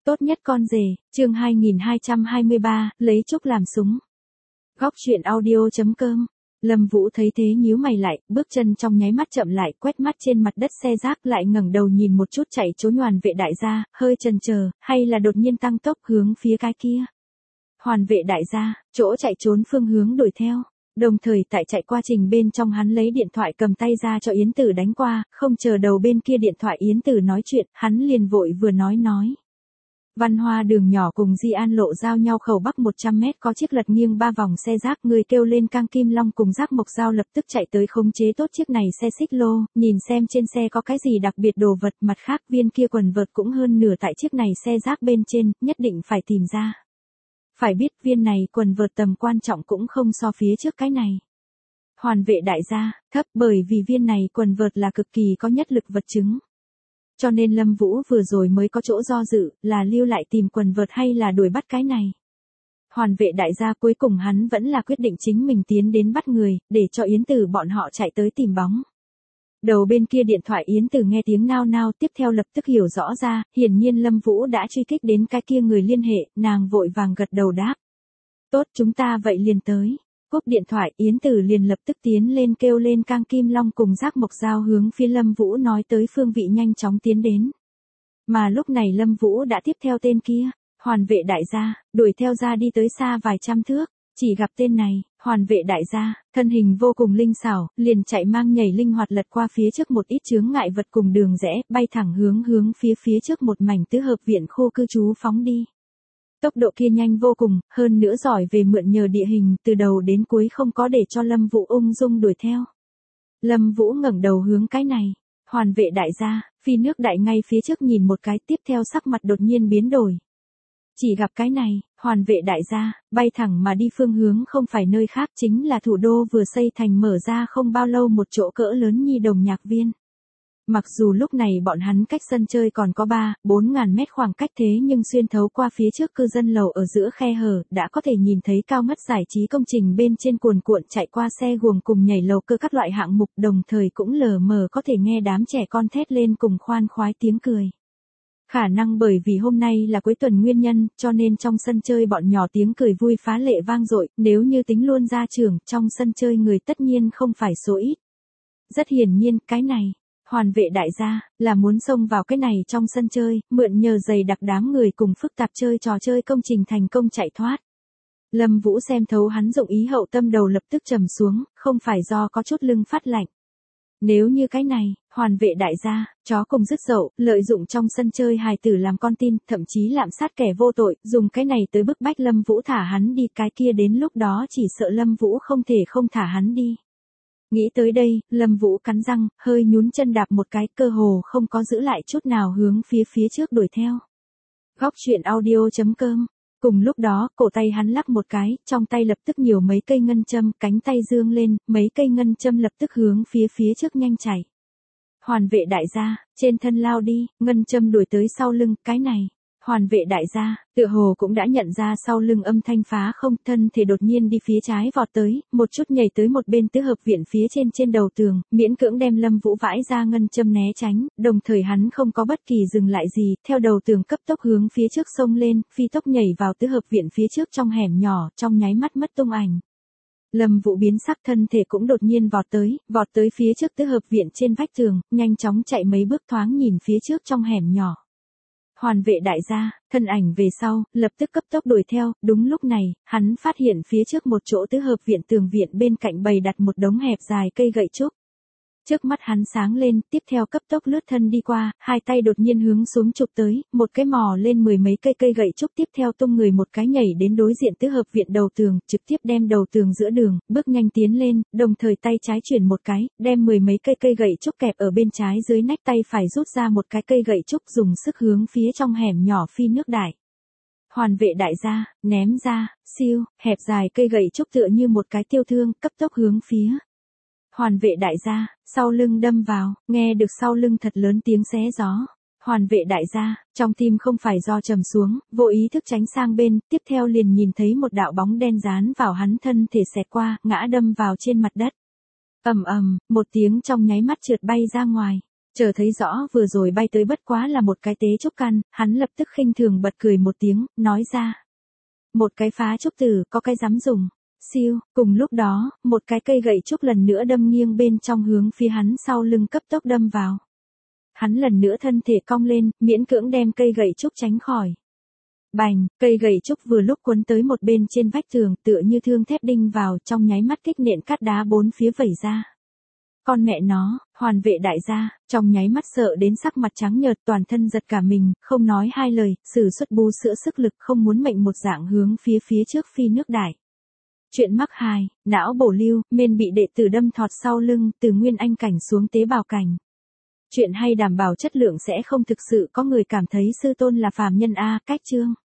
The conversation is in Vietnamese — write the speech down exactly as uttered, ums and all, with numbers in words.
Tốt nhất con rể, chương hai nghìn hai trăm hai mươi ba, lấy trúc làm súng. Góc truyện audio chấm com. Lâm Vũ thấy thế nhíu mày lại, bước chân trong nháy mắt chậm lại, quét mắt trên mặt đất xe rác lại ngẩng đầu nhìn một chút chạy trốn Hoàn Vệ đại gia, hơi chần chờ, hay là đột nhiên tăng tốc hướng phía cái kia. Hoàn Vệ đại gia, chỗ chạy trốn phương hướng đuổi theo. Đồng thời tại chạy qua trình bên trong hắn lấy điện thoại cầm tay ra cho Yến Tử đánh qua, không chờ đầu bên kia điện thoại Yến Tử nói chuyện, hắn liền vội vừa nói nói. Văn Hoa đường nhỏ cùng Di An lộ giao nhau khẩu bắc một trăm mét có chiếc lật nghiêng ba vòng xe rác, người kêu lên Cang Kim Long cùng Giác Mộc Giao lập tức chạy tới khống chế tốt chiếc này xe xích lô, nhìn xem trên xe có cái gì đặc biệt đồ vật, mặt khác viên kia quần vợt cũng hơn nửa tại chiếc này xe rác bên trên, nhất định phải tìm ra. Phải biết viên này quần vợt tầm quan trọng cũng không so phía trước cái này. Hoàn Vệ đại gia, thấp bởi vì viên này quần vợt là cực kỳ có nhất lực vật chứng. Cho nên Lâm Vũ vừa rồi mới có chỗ do dự, là lưu lại tìm quần vợt hay là đuổi bắt cái này. Hoàn Vệ đại gia cuối cùng hắn vẫn là quyết định chính mình tiến đến bắt người, để cho Yến Tử bọn họ chạy tới tìm bóng. Đầu bên kia điện thoại Yến Tử nghe tiếng nao nao tiếp theo lập tức hiểu rõ ra, hiển nhiên Lâm Vũ đã truy kích đến cái kia người liên hệ, nàng vội vàng gật đầu đáp. Tốt, chúng ta vậy liền tới. Cúp điện thoại Yến Tử liền lập tức tiến lên kêu lên Cang Kim Long cùng Giác Mộc Giao hướng phía Lâm Vũ nói tới phương vị nhanh chóng tiến đến. Mà lúc này Lâm Vũ đã tiếp theo tên kia, Hoàn Vệ đại gia, đuổi theo ra đi tới xa vài trăm thước, chỉ gặp tên này, Hoàn Vệ đại gia, thân hình vô cùng linh xảo, liền chạy mang nhảy linh hoạt lật qua phía trước một ít chướng ngại vật cùng đường rẽ, bay thẳng hướng hướng phía phía trước một mảnh tứ hợp viện khu cư trú phóng đi. Tốc độ kia nhanh vô cùng, hơn nữa giỏi về mượn nhờ địa hình, từ đầu đến cuối không có để cho Lâm Vũ ung dung đuổi theo. Lâm Vũ ngẩng đầu hướng cái này, Hoàn Vệ đại gia, phi nước đại ngay phía trước nhìn một cái, tiếp theo sắc mặt đột nhiên biến đổi. Chỉ gặp cái này, Hoàn Vệ đại gia, bay thẳng mà đi phương hướng không phải nơi khác chính là thủ đô vừa xây thành mở ra không bao lâu một chỗ cỡ lớn nhi đồng nhạc viên. Mặc dù lúc này bọn hắn cách sân chơi còn có ba, bốn ngàn mét khoảng cách thế nhưng xuyên thấu qua phía trước cư dân lầu ở giữa khe hở, đã có thể nhìn thấy cao ngất giải trí công trình bên trên cuồn cuộn chạy qua xe guồng cùng nhảy lầu cơ các loại hạng mục, đồng thời cũng lờ mờ có thể nghe đám trẻ con thét lên cùng khoan khoái tiếng cười. Khả năng bởi vì hôm nay là cuối tuần nguyên nhân, cho nên trong sân chơi bọn nhỏ tiếng cười vui phá lệ vang dội, nếu như tính luôn ra trường, trong sân chơi người tất nhiên không phải số ít. Rất hiển nhiên, cái này, Hoàn Vệ đại gia, là muốn xông vào cái này trong sân chơi, mượn nhờ dày đặc đám người cùng phức tạp chơi trò chơi công trình thành công chạy thoát. Lâm Vũ xem thấu hắn dụng ý hậu tâm đầu lập tức trầm xuống, không phải do có chút lưng phát lạnh. Nếu như cái này, Hoàn Vệ đại gia, chó cùng dứt dậu, lợi dụng trong sân chơi hài tử làm con tin, thậm chí lạm sát kẻ vô tội, dùng cái này tới bức bách Lâm Vũ thả hắn đi, cái kia đến lúc đó chỉ sợ Lâm Vũ không thể không thả hắn đi. Nghĩ tới đây, Lâm Vũ cắn răng, hơi nhún chân đạp một cái, cơ hồ không có giữ lại chút nào hướng phía phía trước đuổi theo. Góc truyện audio chấm com. Cùng lúc đó, cổ tay hắn lắc một cái, trong tay lập tức nhiều mấy cây ngân châm, cánh tay dương lên, mấy cây ngân châm lập tức hướng phía phía trước nhanh chảy. Hoàn Vệ đại gia, trên thân lao đi, ngân châm đuổi tới sau lưng, cái này. Hoàn Vệ đại gia, tựa hồ cũng đã nhận ra sau lưng âm thanh phá không, thân thể đột nhiên đi phía trái vọt tới, một chút nhảy tới một bên tứ hợp viện phía trên trên đầu tường, miễn cưỡng đem Lâm Vũ vãi ra ngân châm né tránh, đồng thời hắn không có bất kỳ dừng lại gì, theo đầu tường cấp tốc hướng phía trước xông lên, phi tốc nhảy vào tứ hợp viện phía trước trong hẻm nhỏ, trong nháy mắt mất tung ảnh. Lâm Vũ biến sắc, thân thể cũng đột nhiên vọt tới, vọt tới phía trước tứ hợp viện trên vách tường, nhanh chóng chạy mấy bước thoáng nhìn phía trước trong hẻm nhỏ. Hoàn Vệ đại gia, thân ảnh về sau, lập tức cấp tốc đuổi theo, đúng lúc này, hắn phát hiện phía trước một chỗ tứ hợp viện tường viện bên cạnh bày đặt một đống hẹp dài cây gậy trúc. Trước mắt hắn sáng lên, tiếp theo cấp tốc lướt thân đi qua, hai tay đột nhiên hướng xuống chụp tới, một cái mò lên mười mấy cây cây gậy trúc, tiếp theo tung người một cái nhảy đến đối diện tứ hợp viện đầu tường, trực tiếp đem đầu tường giữa đường, bước nhanh tiến lên, đồng thời tay trái chuyển một cái, đem mười mấy cây cây gậy trúc kẹp ở bên trái dưới nách, tay phải rút ra một cái cây gậy trúc dùng sức hướng phía trong hẻm nhỏ phi nước đại. Hoàn Vệ đại gia, ném ra, siêu, hẹp dài cây gậy trúc tựa như một cái tiêu thương, cấp tốc hướng phía Hoàn Vệ đại gia, sau lưng đâm vào, nghe được sau lưng thật lớn tiếng xé gió. Hoàn Vệ đại gia, trong tim không phải do trầm xuống, vô ý thức tránh sang bên, tiếp theo liền nhìn thấy một đạo bóng đen dán vào hắn thân thể xẹt qua, ngã đâm vào trên mặt đất. Ầm ầm, một tiếng trong nháy mắt trượt bay ra ngoài. Chờ thấy rõ vừa rồi bay tới bất quá là một cái tế trúc căn, hắn lập tức khinh thường bật cười một tiếng, nói ra. Một cái phá trúc tử, có cái dám dùng. Siêu, cùng lúc đó, một cái cây gậy trúc lần nữa đâm nghiêng bên trong hướng phía hắn sau lưng cấp tốc đâm vào. Hắn lần nữa thân thể cong lên, miễn cưỡng đem cây gậy trúc tránh khỏi. Bành, cây gậy trúc vừa lúc cuốn tới một bên trên vách tường, tựa như thương thép đinh vào, trong nháy mắt kích nện cát đá bốn phía vẩy ra. Con mẹ nó, hoàn vệ đại gia, trong nháy mắt sợ đến sắc mặt trắng nhợt, toàn thân giật cả mình, không nói hai lời, sử xuất bú sữa sức lực không muốn mệnh một dạng hướng phía phía trước phi nước đại. Chuyện mắc hai, não bổ lưu, men bị đệ tử đâm thọt sau lưng, từ nguyên anh cảnh xuống tế bào cảnh. Chuyện hay đảm bảo chất lượng sẽ không thực sự có người cảm thấy sư tôn là phàm nhân a, cách chương.